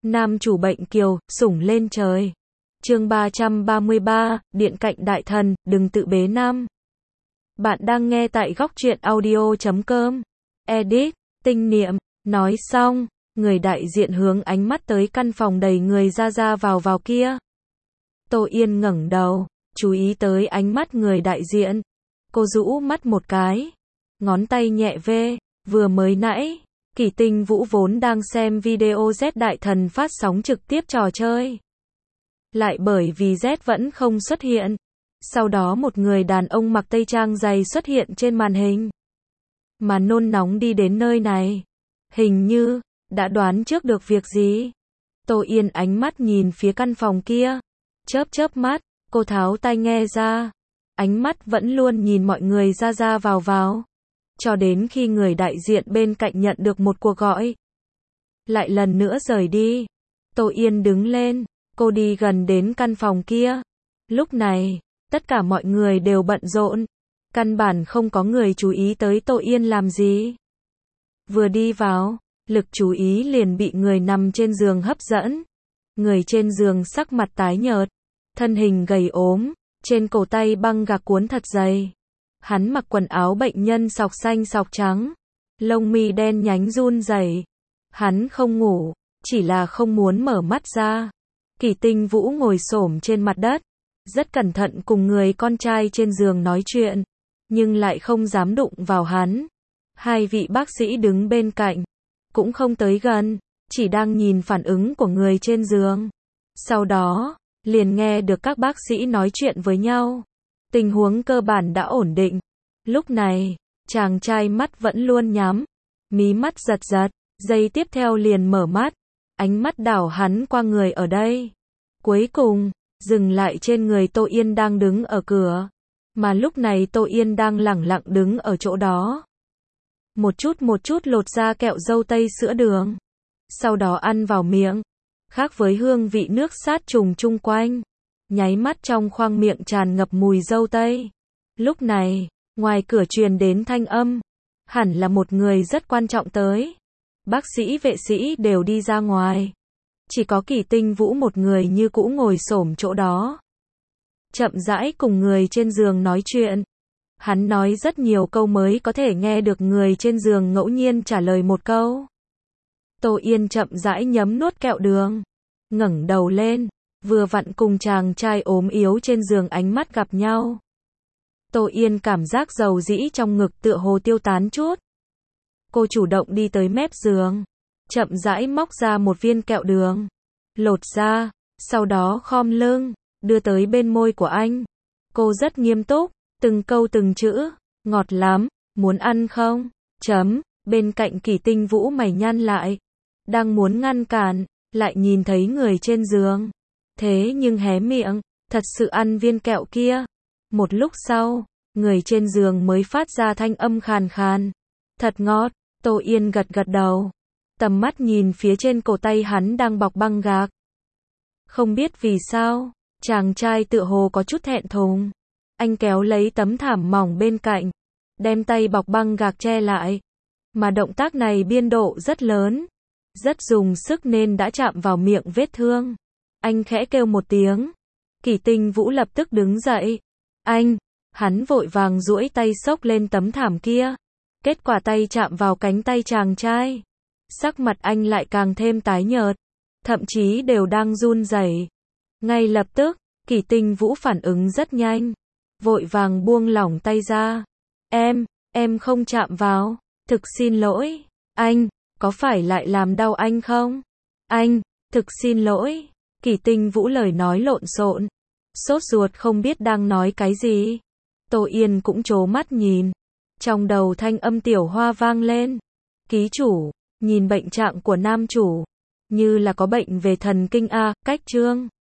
Nam chủ bệnh kiều, sủng lên trời. Chương 333, Điện cạnh đại thần, đừng tự bế năm. Bạn đang nghe tại góc truyện audio.com. Edit, tinh niệm. Nói xong, người đại diện hướng ánh mắt tới căn phòng đầy người ra vào kia. Tô Yên ngẩng đầu, chú ý tới ánh mắt người đại diện. Cô rũ mắt một cái, ngón tay nhẹ vê, vừa mới nãy, Kỷ Tinh Vũ vốn đang xem video Z đại thần phát sóng trực tiếp trò chơi. Lại bởi vì Z vẫn không xuất hiện. Sau đó một người đàn ông mặc tây trang dày xuất hiện trên màn hình. Mà nôn nóng đi đến nơi này. Hình như, đã đoán trước được việc gì. Tô Yên ánh mắt nhìn phía căn phòng kia. Chớp mắt, cô tháo tai nghe ra. Ánh mắt vẫn luôn nhìn mọi người ra vào. Cho đến khi người đại diện bên cạnh nhận được một cuộc gọi. Lại lần nữa rời đi. Tô Yên đứng lên, cô đi gần đến căn phòng kia. Lúc này, tất cả mọi người đều bận rộn. Căn bản không có người chú ý tới Tô Yên làm gì. Vừa đi vào, lực chú ý liền bị người nằm trên giường hấp dẫn. Người trên giường sắc mặt tái nhợt, thân hình gầy ốm, trên cổ tay băng gạc cuốn thật dày. Hắn mặc quần áo bệnh nhân sọc xanh sọc trắng, lông mi đen nhánh run rẩy. Hắn không ngủ, chỉ là không muốn mở mắt ra. Kỷ Tinh Vũ ngồi xổm trên mặt đất, rất cẩn thận cùng người con trai trên giường nói chuyện, nhưng lại không dám đụng vào hắn. Hai vị bác sĩ đứng bên cạnh, cũng không tới gần, chỉ đang nhìn phản ứng của người trên giường. Sau đó, liền nghe được các bác sĩ nói chuyện với nhau. Tình huống cơ bản đã ổn định. Lúc này, chàng trai mắt vẫn luôn nhắm, mí mắt giật, giây tiếp theo liền mở mắt. Ánh mắt đảo hắn qua người ở đây. Cuối cùng, dừng lại trên người Tô Yên đang đứng ở cửa. Mà lúc này Tô Yên đang lẳng lặng đứng ở chỗ đó. Một chút lột ra kẹo dâu tây sữa đường. Sau đó ăn vào miệng. Khác với hương vị nước sát trùng chung quanh. Nháy mắt trong khoang miệng tràn ngập mùi dâu tây. Lúc này, ngoài cửa truyền đến thanh âm. Hẳn là một người rất quan trọng tới. Bác sĩ vệ sĩ đều đi ra ngoài. Chỉ có Kỷ Tinh Vũ một người như cũ ngồi xổm chỗ đó. Chậm rãi cùng người trên giường nói chuyện. Hắn nói rất nhiều câu mới có thể nghe được người trên giường ngẫu nhiên trả lời một câu. Tô Yên chậm rãi nhấm nuốt kẹo đường. Ngẩng đầu lên, vừa vặn cùng chàng trai ốm yếu trên giường ánh mắt gặp nhau. Tô Yên cảm giác dầu dĩ trong ngực tựa hồ tiêu tán chút. Cô chủ động đi tới mép giường, chậm rãi móc ra một viên kẹo đường, lột ra, sau đó khom lưng, đưa tới bên môi của anh. Cô rất nghiêm túc, từng câu từng chữ, ngọt lắm, muốn ăn không? Bên cạnh Kỷ Tinh Vũ mày nhăn lại, đang muốn ngăn cản, lại nhìn thấy người trên giường. Thế nhưng hé miệng, thật sự ăn viên kẹo kia. Một lúc sau, người trên giường mới phát ra thanh âm khàn khàn. Thật ngọt. Tô Yên gật đầu. Tầm mắt nhìn phía trên cổ tay hắn đang bọc băng gạc. Không biết vì sao, chàng trai tựa hồ có chút thẹn thùng. Anh kéo lấy tấm thảm mỏng bên cạnh, đem tay bọc băng gạc che lại. Mà động tác này biên độ rất lớn, rất dùng sức nên đã chạm vào miệng vết thương. Anh khẽ kêu một tiếng. Kỷ Tinh Vũ lập tức đứng dậy. Hắn vội vàng duỗi tay xốc lên tấm thảm kia. Kết quả tay chạm vào cánh tay chàng trai. Sắc mặt anh lại càng thêm tái nhợt, thậm chí đều đang run rẩy. Ngay lập tức, Kỷ Tinh Vũ phản ứng rất nhanh, vội vàng buông lỏng tay ra. Em không chạm vào, thực xin lỗi. Anh, có phải lại làm đau anh không? Thực xin lỗi. Kỷ Tinh Vũ lời nói lộn xộn, sốt ruột không biết đang nói cái gì. Tô Yên cũng trố mắt nhìn. Trong đầu thanh âm Tiểu Hoa vang lên. Ký chủ, nhìn bệnh trạng của nam chủ, như là có bệnh về thần kinh a. Cách chương